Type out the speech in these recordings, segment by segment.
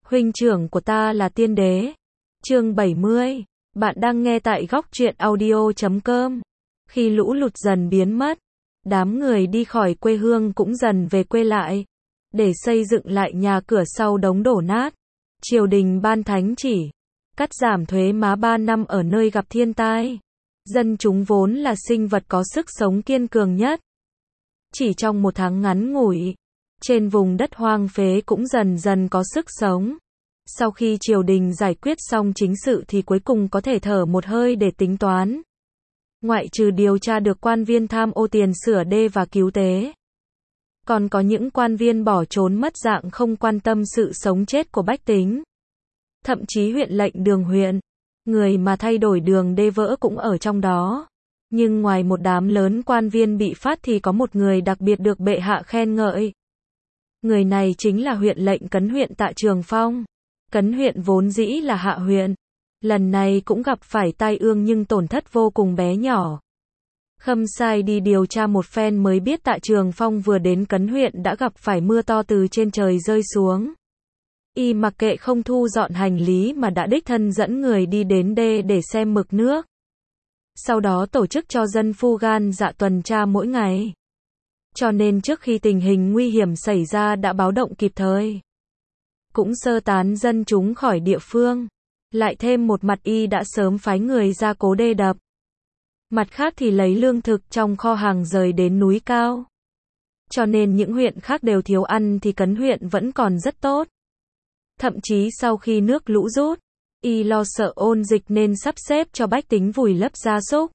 Huynh trưởng của ta là tiên đế. Chương 70. Bạn đang nghe tại góc truyện audio.com. Khi lũ lụt dần biến mất, đám người đi khỏi quê hương cũng dần về quê lại, để xây dựng lại nhà cửa sau đống đổ nát. Triều đình ban thánh chỉ cắt giảm thuế má 3 năm ở nơi gặp thiên tai. Dân chúng vốn là sinh vật có sức sống kiên cường nhất. Chỉ trong một tháng ngắn ngủi, trên vùng đất hoang phế cũng dần dần có sức sống. Sau khi triều đình giải quyết xong chính sự thì cuối cùng có thể thở một hơi để tính toán. Ngoại trừ điều tra được quan viên tham ô tiền sửa đê và cứu tế, còn có những quan viên bỏ trốn mất dạng không quan tâm sự sống chết của bách tính. Thậm chí huyện lệnh đường huyện, người mà thay đổi đường đê vỡ cũng ở trong đó. Nhưng ngoài một đám lớn quan viên bị phát thì có một người đặc biệt được bệ hạ khen ngợi. Người này chính là huyện lệnh Cấn huyện Tạ Trường Phong. Cấn huyện vốn dĩ là hạ huyện, lần này cũng gặp phải tai ương nhưng tổn thất vô cùng bé nhỏ. Khâm sai đi điều tra một phen mới biết Tạ Trường Phong vừa đến Cấn huyện đã gặp phải mưa to từ trên trời rơi xuống. Y mặc kệ không thu dọn hành lý mà đã đích thân dẫn người đi đến đê để xem mực nước. Sau đó tổ chức cho dân phu gan dạ tuần tra mỗi ngày. Cho nên trước khi tình hình nguy hiểm xảy ra đã báo động kịp thời. Cũng sơ tán dân chúng khỏi địa phương. Lại thêm một mặt y đã sớm phái người ra cố đê đập. Mặt khác thì lấy lương thực trong kho hàng rời đến núi cao. Cho nên những huyện khác đều thiếu ăn thì Cấn huyện vẫn còn rất tốt. Thậm chí sau khi nước lũ rút, y lo sợ ôn dịch nên sắp xếp cho bách tính vùi lấp gia súc,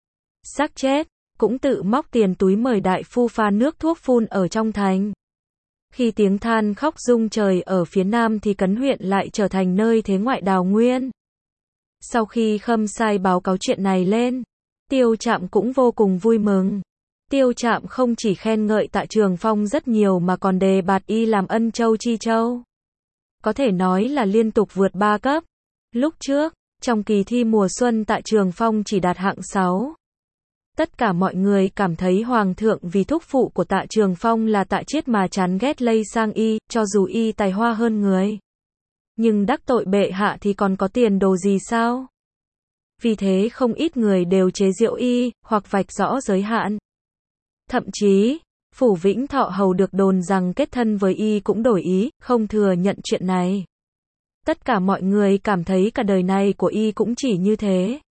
xác chết, cũng tự móc tiền túi mời đại phu pha nước thuốc phun ở trong thành. Khi tiếng than khóc rung trời ở phía nam thì Cấn huyện lại trở thành nơi thế ngoại đào nguyên. Sau khi Khâm sai báo cáo chuyện này lên, Tiêu Trạm cũng vô cùng vui mừng. Tiêu Trạm không chỉ khen ngợi Tạ Trường Phong rất nhiều mà còn đề bạt y làm ân châu chi châu. Có thể nói là liên tục vượt 3 cấp. Lúc trước, trong kỳ thi mùa xuân Tạ Trường Phong chỉ đạt hạng 6. Tất cả mọi người cảm thấy Hoàng thượng vì thúc phụ của Tạ Trường Phong là Tạ Chiết mà chán ghét lây sang y, cho dù y tài hoa hơn người. Nhưng đắc tội bệ hạ thì còn có tiền đồ gì sao? Vì thế không ít người đều chế giễu y, hoặc vạch rõ giới hạn. Thậm chí, Phủ Vĩnh Thọ Hầu được đồn rằng kết thân với y cũng đổi ý, không thừa nhận chuyện này. Tất cả mọi người cảm thấy cả đời này của y cũng chỉ như thế.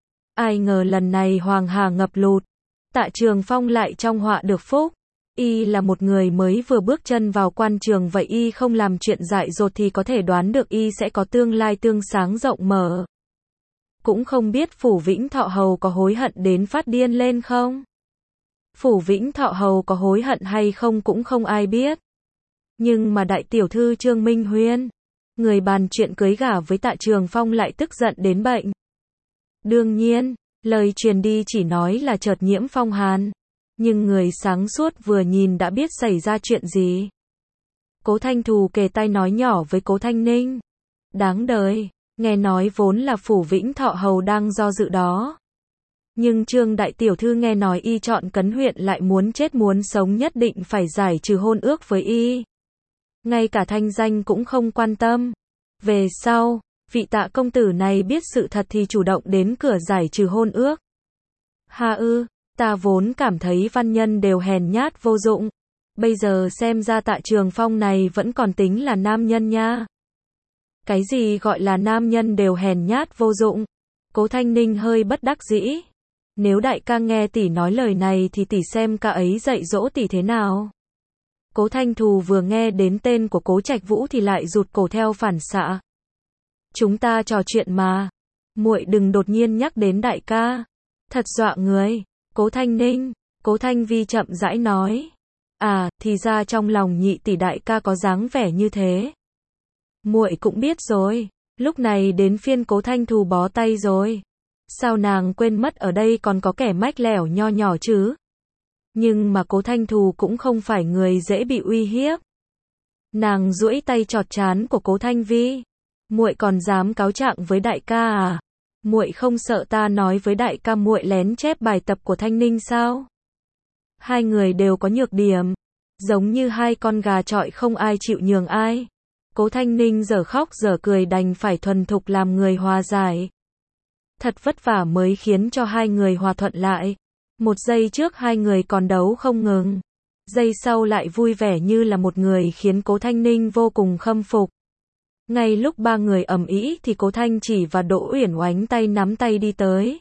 Ai ngờ lần này hoàng hà ngập lụt, Tạ Trường Phong lại trong họa được phúc. Y là một người mới vừa bước chân vào quan trường, vậy y không làm chuyện dại dột thì có thể đoán được y sẽ có tương lai tươi sáng rộng mở. Cũng không biết Phủ Vĩnh Thọ Hầu có hối hận đến phát điên lên không? Phủ Vĩnh Thọ Hầu có hối hận hay không cũng không ai biết. Nhưng mà đại tiểu thư Trương Minh Huyên, người bàn chuyện cưới gả với Tạ Trường Phong lại tức giận đến bệnh. Đương nhiên, lời truyền đi chỉ nói là chợt nhiễm phong hàn. Nhưng người sáng suốt vừa nhìn đã biết xảy ra chuyện gì. Cố Thanh Thù kề tai nói nhỏ với Cố Thanh Ninh. Đáng đời, nghe nói vốn là Phủ Vĩnh Thọ Hầu đang do dự đó. Nhưng Trương đại tiểu thư nghe nói y chọn Cấn huyện lại muốn chết muốn sống nhất định phải giải trừ hôn ước với y. Ngay cả thanh danh cũng không quan tâm. Về sau, vị Tạ công tử này biết sự thật thì chủ động đến cửa giải trừ hôn ước. Ha ư, ta vốn cảm thấy văn nhân đều hèn nhát vô dụng. Bây giờ xem ra Tạ Trường Phong này vẫn còn tính là nam nhân nha. Cái gì gọi là nam nhân đều hèn nhát vô dụng? Cố Thanh Ninh hơi bất đắc dĩ. Nếu đại ca nghe tỷ nói lời này thì tỷ xem ca ấy dạy dỗ tỷ thế nào. Cố Thanh Thù vừa nghe đến tên của Cố Trạch Vũ thì lại rụt cổ theo phản xạ. Chúng ta trò chuyện mà. Muội đừng đột nhiên nhắc đến đại ca. Thật dọa người. Cố Thanh Ninh, Cố Thanh Vi chậm rãi nói. À, thì ra trong lòng nhị tỷ đại ca có dáng vẻ như thế. Muội cũng biết rồi. Lúc này đến phiên Cố Thanh Thù bó tay rồi. Sao nàng quên mất ở đây còn có kẻ mách lẻo nho nhỏ chứ? Nhưng mà Cố Thanh Thù cũng không phải người dễ bị uy hiếp. Nàng duỗi tay chọt trán của Cố Thanh Vi. Muội còn dám cáo trạng với đại ca à? Muội không sợ ta nói với đại ca muội lén chép bài tập của Thanh Ninh sao? Hai người đều có nhược điểm, giống như hai con gà chọi không ai chịu nhường ai. Cố Thanh Ninh dở khóc dở cười đành phải thuần thục làm người hòa giải. Thật vất vả mới khiến cho hai người hòa thuận lại. Một giây trước hai người còn đấu không ngừng. Giây sau lại vui vẻ như là một người khiến Cố Thanh Ninh vô cùng khâm phục. Ngay lúc ba người ầm ĩ thì Cố Thanh Chỉ và Đỗ Uyển Oánh tay nắm tay đi tới.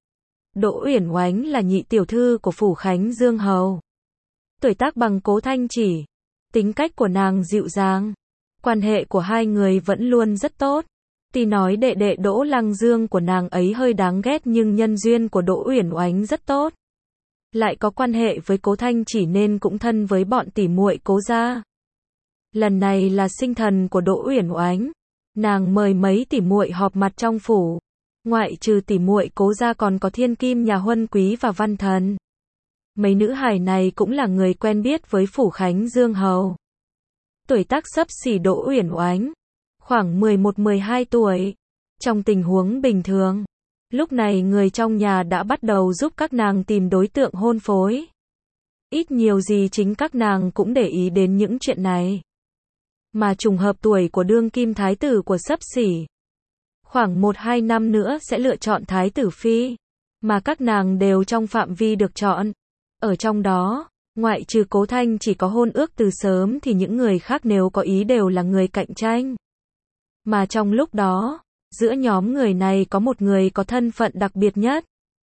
Đỗ Uyển Oánh là nhị tiểu thư của phủ Khánh Dương Hầu. Tuổi tác bằng Cố Thanh Chỉ. Tính cách của nàng dịu dàng. Quan hệ của hai người vẫn luôn rất tốt. Tuy nói đệ đệ Đỗ Lăng Dương của nàng ấy hơi đáng ghét nhưng nhân duyên của Đỗ Uyển Oánh rất tốt. Lại có quan hệ với Cố Thanh Chỉ nên cũng thân với bọn tỉ muội Cố gia. Lần này là sinh thần của Đỗ Uyển Oánh. Nàng mời mấy tỉ muội họp mặt trong phủ. Ngoại trừ tỉ muội Cố gia còn có Thiên Kim nhà Huân Quý và Văn Thần. Mấy nữ hài này cũng là người quen biết với phủ Khánh Dương Hầu. Tuổi tác xấp xỉ Đỗ Uyển Oánh, khoảng 11-12 tuổi. Trong tình huống bình thường, lúc này người trong nhà đã bắt đầu giúp các nàng tìm đối tượng hôn phối. Ít nhiều gì chính các nàng cũng để ý đến những chuyện này. Mà trùng hợp tuổi của đương kim thái tử của xấp xỉ. Khoảng 1-2 năm nữa sẽ lựa chọn thái tử phi. Mà các nàng đều trong phạm vi được chọn. Ở trong đó, ngoại trừ Cố Thanh chỉ có hôn ước từ sớm thì những người khác nếu có ý đều là người cạnh tranh. Mà trong lúc đó, giữa nhóm người này có một người có thân phận đặc biệt nhất.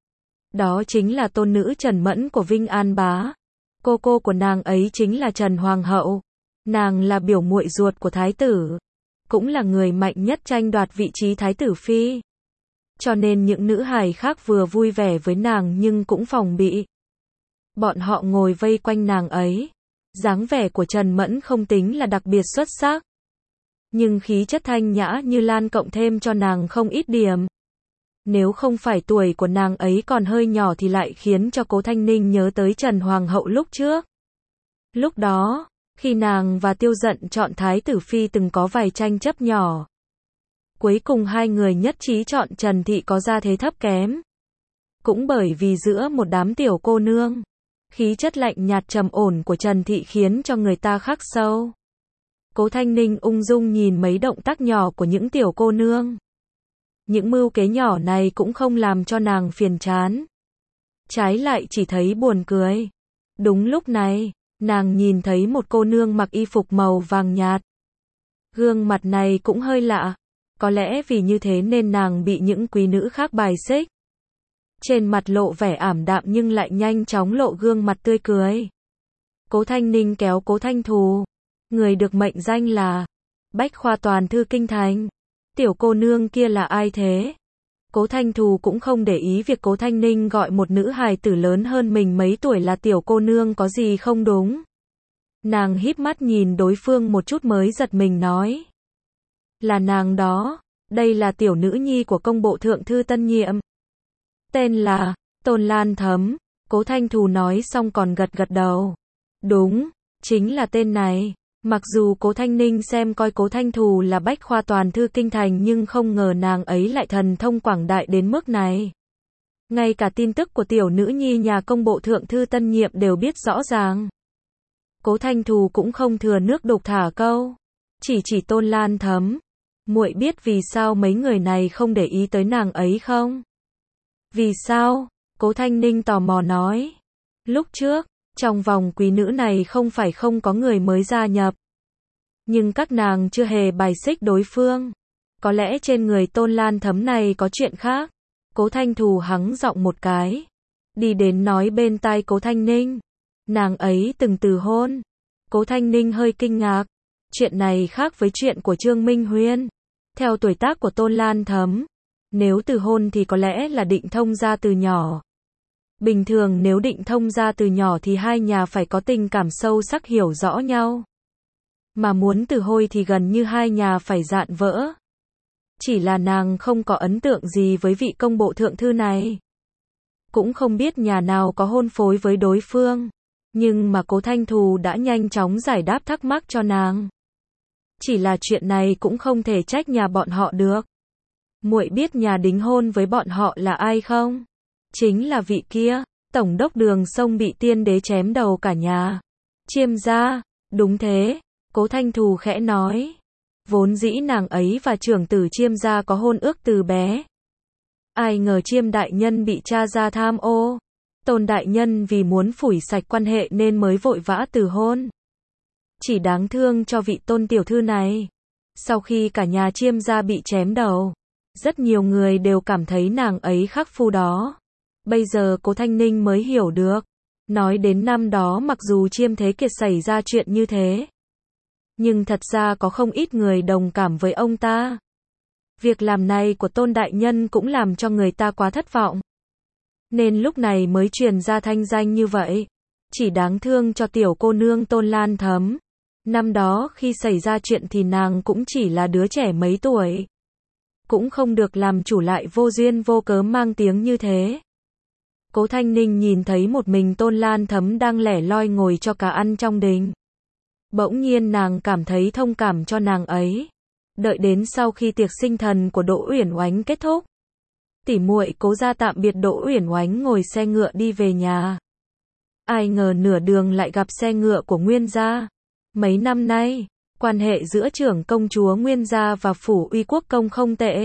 Đó chính là tôn nữ Trần Mẫn của Vinh An Bá. Cô của nàng ấy chính là Trần Hoàng hậu. Nàng là biểu muội ruột của thái tử. Cũng là người mạnh nhất tranh đoạt vị trí thái tử phi. Cho nên những nữ hài khác vừa vui vẻ với nàng nhưng cũng phòng bị. Bọn họ ngồi vây quanh nàng ấy. Dáng vẻ của Trần Mẫn không tính là đặc biệt xuất sắc. Nhưng khí chất thanh nhã như lan cộng thêm cho nàng không ít điểm. Nếu không phải tuổi của nàng ấy còn hơi nhỏ thì lại khiến cho Cố Thanh Ninh nhớ tới Trần Hoàng hậu lúc trước. Lúc đó, khi nàng và Tiêu Dận chọn thái tử phi từng có vài tranh chấp nhỏ. Cuối cùng hai người nhất trí chọn Trần Thị có gia thế thấp kém. Cũng bởi vì giữa một đám tiểu cô nương, khí chất lạnh nhạt trầm ổn của Trần Thị khiến cho người ta khắc sâu. Cố Thanh Ninh ung dung nhìn mấy động tác nhỏ của những tiểu cô nương. Những mưu kế nhỏ này cũng không làm cho nàng phiền chán. Trái lại chỉ thấy buồn cười. Đúng lúc này, nàng nhìn thấy một cô nương mặc y phục màu vàng nhạt. Gương mặt này cũng hơi lạ. Có lẽ vì như thế nên nàng bị những quý nữ khác bài xích. Trên mặt lộ vẻ ảm đạm nhưng lại nhanh chóng lộ gương mặt tươi cười. Cố Thanh Ninh kéo Cố Thanh Thù. Người được mệnh danh là Bách Khoa Toàn Thư Kinh Thành. Tiểu cô nương kia là ai thế? Cố Thanh Thù cũng không để ý việc Cố Thanh Ninh gọi một nữ hài tử lớn hơn mình mấy tuổi là tiểu cô nương có gì không đúng. Nàng híp mắt nhìn đối phương một chút mới giật mình nói. Là nàng đó, đây là tiểu nữ nhi của công bộ thượng thư tân nhiệm. Tên là Tôn Lan Thấm. Cố Thanh Thù nói xong còn gật gật đầu. Đúng, chính là tên này. Mặc dù Cố Thanh Ninh xem coi Cố Thanh Thù là Bách Khoa Toàn Thư Kinh Thành nhưng không ngờ nàng ấy lại thần thông quảng đại đến mức này. Ngay cả tin tức của tiểu nữ nhi nhà công bộ thượng thư tân nhiệm đều biết rõ ràng. Cố Thanh Thù cũng không thừa nước đục thả câu. Chỉ Tôn Lan Thấm. Muội biết vì sao mấy người này không để ý tới nàng ấy không? Vì sao? Cố Thanh Ninh tò mò nói. Lúc trước, trong vòng quý nữ này không phải không có người mới gia nhập. Nhưng các nàng chưa hề bài xích đối phương. Có lẽ trên người Tôn Lan Thấm này có chuyện khác. Cố Thanh Thù hắng giọng một cái. Đi đến nói bên tai Cố Thanh Ninh. Nàng ấy từng từ hôn. Cố Thanh Ninh hơi kinh ngạc. Chuyện này khác với chuyện của Trương Minh Huyên. Theo tuổi tác của Tôn Lan Thấm, nếu từ hôn thì có lẽ là định thông gia từ nhỏ. Bình thường nếu định thông gia từ nhỏ thì hai nhà phải có tình cảm sâu sắc hiểu rõ nhau. Mà muốn từ hôn thì gần như hai nhà phải dạn vỡ. Chỉ là nàng không có ấn tượng gì với vị công bộ thượng thư này. Cũng không biết nhà nào có hôn phối với đối phương. Nhưng mà Cố Thanh Thù đã nhanh chóng giải đáp thắc mắc cho nàng. Chỉ là chuyện này cũng không thể trách nhà bọn họ được. Muội biết nhà đính hôn với bọn họ là ai không? Chính là vị kia, tổng đốc Đường Sông bị tiên đế chém đầu cả nhà. Chiêm gia, đúng thế, Cố Thanh Thù khẽ nói. Vốn dĩ nàng ấy và trưởng tử Chiêm gia có hôn ước từ bé. Ai ngờ Chiêm đại nhân bị cha gia tham ô. Tôn đại nhân vì muốn phủi sạch quan hệ nên mới vội vã từ hôn. Chỉ đáng thương cho vị Tôn tiểu thư này. Sau khi cả nhà Chiêm gia bị chém đầu, rất nhiều người đều cảm thấy nàng ấy khắc phu đó. Bây giờ Cố Thanh Ninh mới hiểu được. Nói đến năm đó mặc dù Chiêm Thế Kiệt xảy ra chuyện như thế, nhưng thật ra có không ít người đồng cảm với ông ta. Việc làm này của Tôn đại nhân cũng làm cho người ta quá thất vọng. Nên lúc này mới truyền ra thanh danh như vậy. Chỉ đáng thương cho tiểu cô nương Tôn Lan Thấm. Năm đó khi xảy ra chuyện thì nàng cũng chỉ là đứa trẻ mấy tuổi. Cũng không được làm chủ lại vô duyên vô cớ mang tiếng như thế. Cố Thanh Ninh nhìn thấy một mình Tôn Lan Thấm đang lẻ loi ngồi cho cá ăn trong đình. Bỗng nhiên nàng cảm thấy thông cảm cho nàng ấy. Đợi đến sau khi tiệc sinh thần của Đỗ Uyển Oánh kết thúc, tỉ muội Cố gia tạm biệt Đỗ Uyển Oánh ngồi xe ngựa đi về nhà. Ai ngờ nửa đường lại gặp xe ngựa của Nguyên gia. Mấy năm nay, quan hệ giữa trưởng công chúa Nguyên gia và phủ Uy Quốc công không tệ.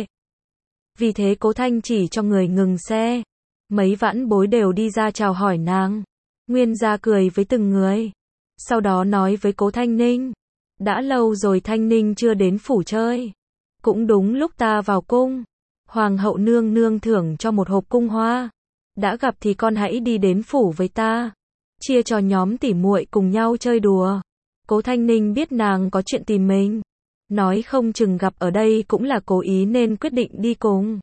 Vì thế Cố Thanh chỉ cho người ngừng xe. Mấy vãn bối đều đi ra chào hỏi nàng. Nguyên gia cười với từng người. Sau đó nói với Cố Thanh Ninh. Đã lâu rồi Thanh Ninh chưa đến phủ chơi. Cũng đúng lúc ta vào cung. Hoàng hậu nương nương thưởng cho một hộp cung hoa. Đã gặp thì con hãy đi đến phủ với ta. Chia cho nhóm tỉ muội cùng nhau chơi đùa. Cố Thanh Ninh biết nàng có chuyện tìm mình. Nói không chừng gặp ở đây cũng là cố ý nên quyết định đi cùng.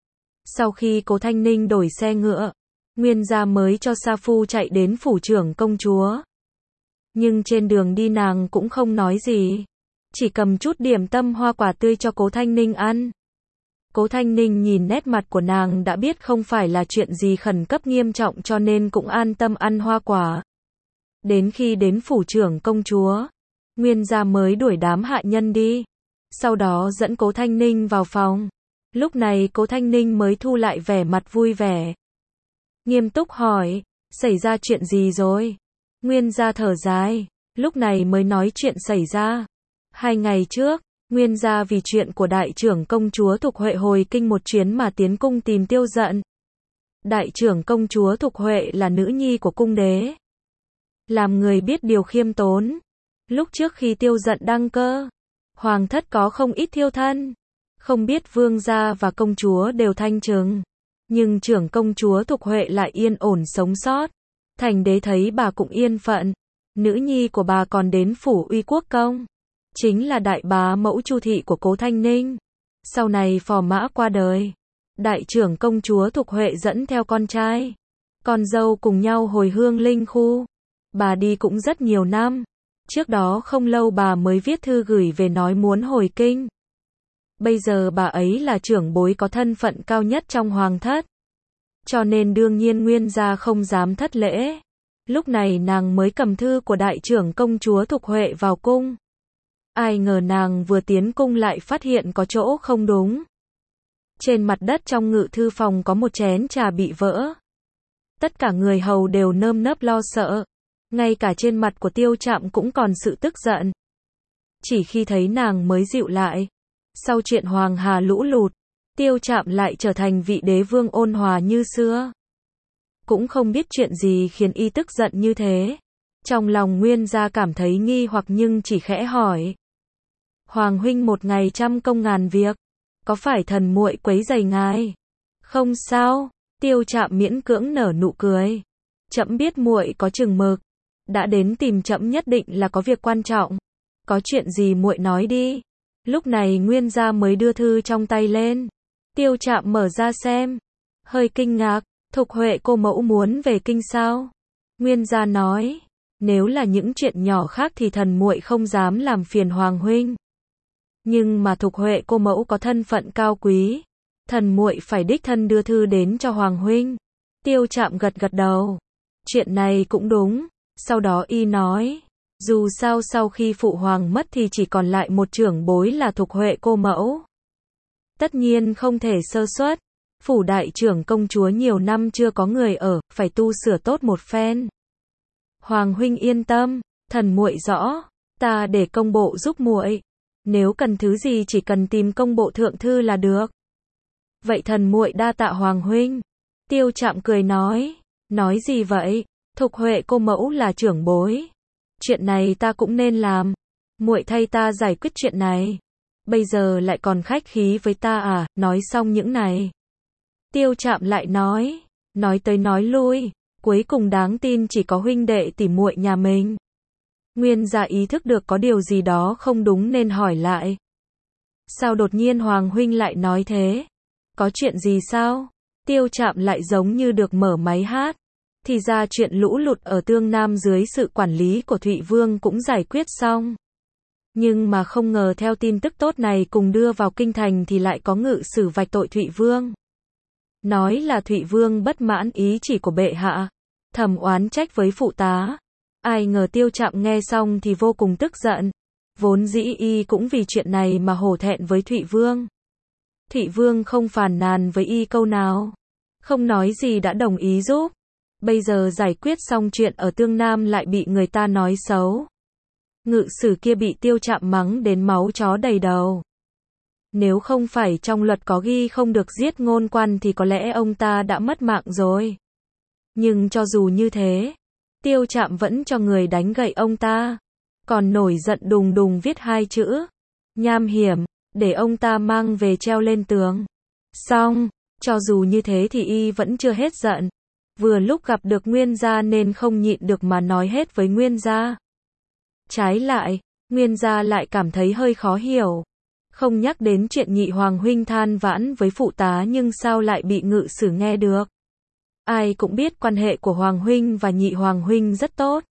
Sau khi Cố Thanh Ninh đổi xe ngựa, Nguyên gia mới cho sa phu chạy đến phủ trưởng công chúa. Nhưng trên đường đi nàng cũng không nói gì. Chỉ cầm chút điểm tâm hoa quả tươi cho Cố Thanh Ninh ăn. Cố Thanh Ninh nhìn nét mặt của nàng đã biết không phải là chuyện gì khẩn cấp nghiêm trọng cho nên cũng an tâm ăn hoa quả. Đến khi đến phủ trưởng công chúa, Nguyên gia mới đuổi đám hạ nhân đi. Sau đó dẫn Cố Thanh Ninh vào phòng. Lúc này Cố Thanh Ninh mới thu lại vẻ mặt vui vẻ. Nghiêm túc hỏi, xảy ra chuyện gì rồi? Nguyên gia thở dài, lúc này mới nói chuyện xảy ra. 2 ngày trước, Nguyên gia vì chuyện của đại trưởng công chúa Thục Huệ hồi kinh một chuyến mà tiến cung tìm Tiêu Dận. Đại trưởng công chúa Thục Huệ là nữ nhi của cung đế. Làm người biết điều khiêm tốn. Lúc trước khi Tiêu Dận đăng cơ, hoàng thất có không ít thiêu thân. Không biết vương gia và công chúa đều thanh trừng. Nhưng trưởng công chúa Thục Huệ lại yên ổn sống sót. Thành đế thấy bà cũng yên phận. Nữ nhi của bà còn đến phủ Uy Quốc công. Chính là đại bá mẫu Chu thị của Cố Thanh Ninh. Sau này phò mã qua đời. Đại trưởng công chúa Thục Huệ dẫn theo con trai, con dâu cùng nhau hồi hương linh khu. Bà đi cũng rất nhiều năm. Trước đó không lâu bà mới viết thư gửi về nói muốn hồi kinh. Bây giờ bà ấy là trưởng bối có thân phận cao nhất trong hoàng thất. Cho nên đương nhiên Nguyên gia không dám thất lễ. Lúc này nàng mới cầm thư của đại trưởng công chúa Thục Huệ vào cung. Ai ngờ nàng vừa tiến cung lại phát hiện có chỗ không đúng. Trên mặt đất trong ngự thư phòng có một chén trà bị vỡ. Tất cả người hầu đều nơm nớp lo sợ. Ngay cả trên mặt của Tiêu Trạm cũng còn sự tức giận. Chỉ khi thấy nàng mới dịu lại. Sau chuyện Hoàng Hà lũ lụt, Tiêu Trạm lại trở thành vị đế vương ôn hòa như xưa. Cũng không biết chuyện gì khiến y tức giận như thế. Trong lòng Nguyên gia cảm thấy nghi hoặc nhưng chỉ khẽ hỏi. Hoàng huynh một ngày trăm công ngàn việc. Có phải thần muội quấy rầy ngài? Không sao, Tiêu Trạm miễn cưỡng nở nụ cười. Trẫm biết muội có chừng mực. Đã đến tìm trẫm nhất định là có việc quan trọng. Có chuyện gì muội nói đi. Lúc này Nguyên gia mới đưa thư trong tay lên. Tiêu Trạm mở ra xem. Hơi kinh ngạc, Thục Huệ cô mẫu muốn về kinh sao? Nguyên gia nói, nếu là những chuyện nhỏ khác thì thần muội không dám làm phiền Hoàng huynh. Nhưng mà Thục Huệ cô mẫu có thân phận cao quý. Thần muội phải đích thân đưa thư đến cho Hoàng huynh. Tiêu Trạm gật gật đầu. Chuyện này cũng đúng. Sau đó y nói, dù sao sau khi phụ hoàng mất thì chỉ còn lại một trưởng bối là Thục Huệ cô mẫu. Tất nhiên không thể sơ suất. Phủ đại trưởng công chúa nhiều năm chưa có người ở, phải tu sửa tốt một phen. Hoàng huynh yên tâm, thần muội rõ, ta để công bộ giúp muội. Nếu cần thứ gì chỉ cần tìm công bộ thượng thư là được. Vậy thần muội đa tạ Hoàng huynh. Tiêu Trạm cười nói gì vậy? Thục Huệ cô mẫu là trưởng bối. Chuyện này ta cũng nên làm. Muội thay ta giải quyết chuyện này. Bây giờ lại còn khách khí với ta à? Nói xong những này, Tiêu Trạm lại nói tới nói lui, cuối cùng đáng tin chỉ có huynh đệ tỉ muội nhà mình. Nguyên gia ý thức được có điều gì đó không đúng nên hỏi lại. Sao đột nhiên Hoàng huynh lại nói thế? Có chuyện gì sao? Tiêu Trạm lại giống như được mở máy hát. Thì ra chuyện lũ lụt ở Tương Nam dưới sự quản lý của Thụy Vương cũng giải quyết xong. Nhưng mà không ngờ theo tin tức tốt này cùng đưa vào kinh thành thì lại có ngự sử vạch tội Thụy Vương. Nói là Thụy Vương bất mãn ý chỉ của bệ hạ, thầm oán trách với phụ tá. Ai ngờ Tiêu Trạm nghe xong thì vô cùng tức giận. Vốn dĩ y cũng vì chuyện này mà hổ thẹn với Thụy Vương. Thụy Vương không phàn nàn với y câu nào, không nói gì đã đồng ý giúp. Bây giờ giải quyết xong chuyện ở Tương Nam lại bị người ta nói xấu. Ngự sử kia bị Tiêu Trạm mắng đến máu chó đầy đầu. Nếu không phải trong luật có ghi không được giết ngôn quan thì có lẽ ông ta đã mất mạng rồi. Nhưng cho dù như thế, Tiêu Trạm vẫn cho người đánh gậy ông ta. Còn nổi giận đùng đùng viết 2 chữ nham hiểm, để ông ta mang về treo lên tường. Xong, cho dù như thế thì y vẫn chưa hết giận. Vừa lúc gặp được Nguyên gia nên không nhịn được mà nói hết với Nguyên gia. Trái lại, Nguyên gia lại cảm thấy hơi khó hiểu. Không nhắc đến chuyện Nhị Hoàng huynh than vãn với phụ tá nhưng sao lại bị ngự sử nghe được. Ai cũng biết quan hệ của Hoàng huynh và Nhị Hoàng huynh rất tốt.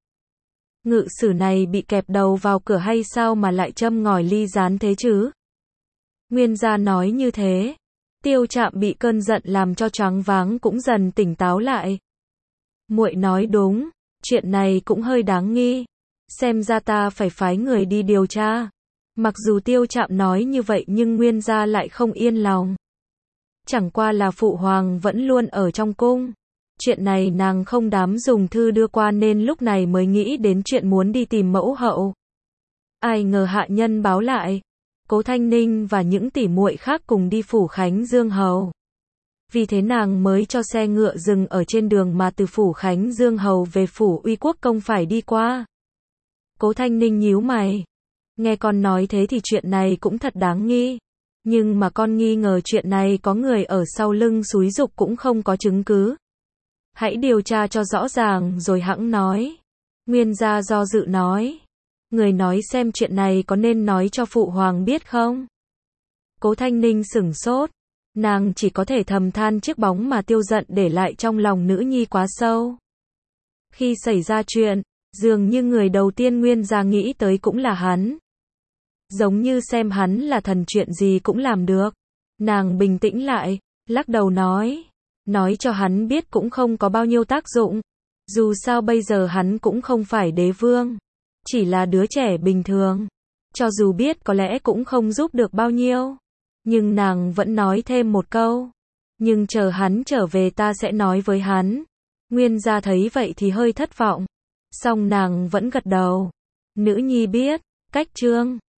Ngự sử này bị kẹp đầu vào cửa hay sao mà lại châm ngòi ly gián thế chứ? Nguyên gia nói như thế, Tiêu Trạm bị cơn giận làm cho choáng váng cũng dần tỉnh táo lại. Muội nói đúng, chuyện này cũng hơi đáng nghi. Xem ra ta phải phái người đi điều tra. Mặc dù Tiêu Trạm nói như vậy nhưng Nguyên gia lại không yên lòng. Chẳng qua là phụ hoàng vẫn luôn ở trong cung. Chuyện này nàng không dám dùng thư đưa qua nên lúc này mới nghĩ đến chuyện muốn đi tìm mẫu hậu. Ai ngờ hạ nhân báo lại, Cố Thanh Ninh và những tỷ muội khác cùng đi phủ Khánh Dương Hầu. Vì thế nàng mới cho xe ngựa dừng ở trên đường mà từ phủ Khánh Dương Hầu về phủ Uy Quốc Công phải đi qua. Cố Thanh Ninh nhíu mày. Nghe con nói thế thì chuyện này cũng thật đáng nghi. Nhưng mà con nghi ngờ chuyện này có người ở sau lưng xúi giục cũng không có chứng cứ. Hãy điều tra cho rõ ràng rồi hẵng nói. Nguyên gia do dự nói. Người nói xem chuyện này có nên nói cho phụ hoàng biết không? Cố Thanh Ninh sửng sốt. Nàng chỉ có thể thầm than chiếc bóng mà Tiêu giận để lại trong lòng nữ nhi quá sâu. Khi xảy ra chuyện, dường như người đầu tiên Nguyên gia nghĩ tới cũng là hắn. Giống như xem hắn là thần chuyện gì cũng làm được. Nàng bình tĩnh lại, lắc đầu nói cho hắn biết cũng không có bao nhiêu tác dụng. Dù sao bây giờ hắn cũng không phải đế vương, chỉ là đứa trẻ bình thường. Cho dù biết có lẽ cũng không giúp được bao nhiêu. Nhưng nàng vẫn nói thêm một câu. Nhưng chờ hắn trở về ta sẽ nói với hắn. Nguyên gia thấy vậy thì hơi thất vọng. Song nàng vẫn gật đầu. Nữ nhi biết, cách chương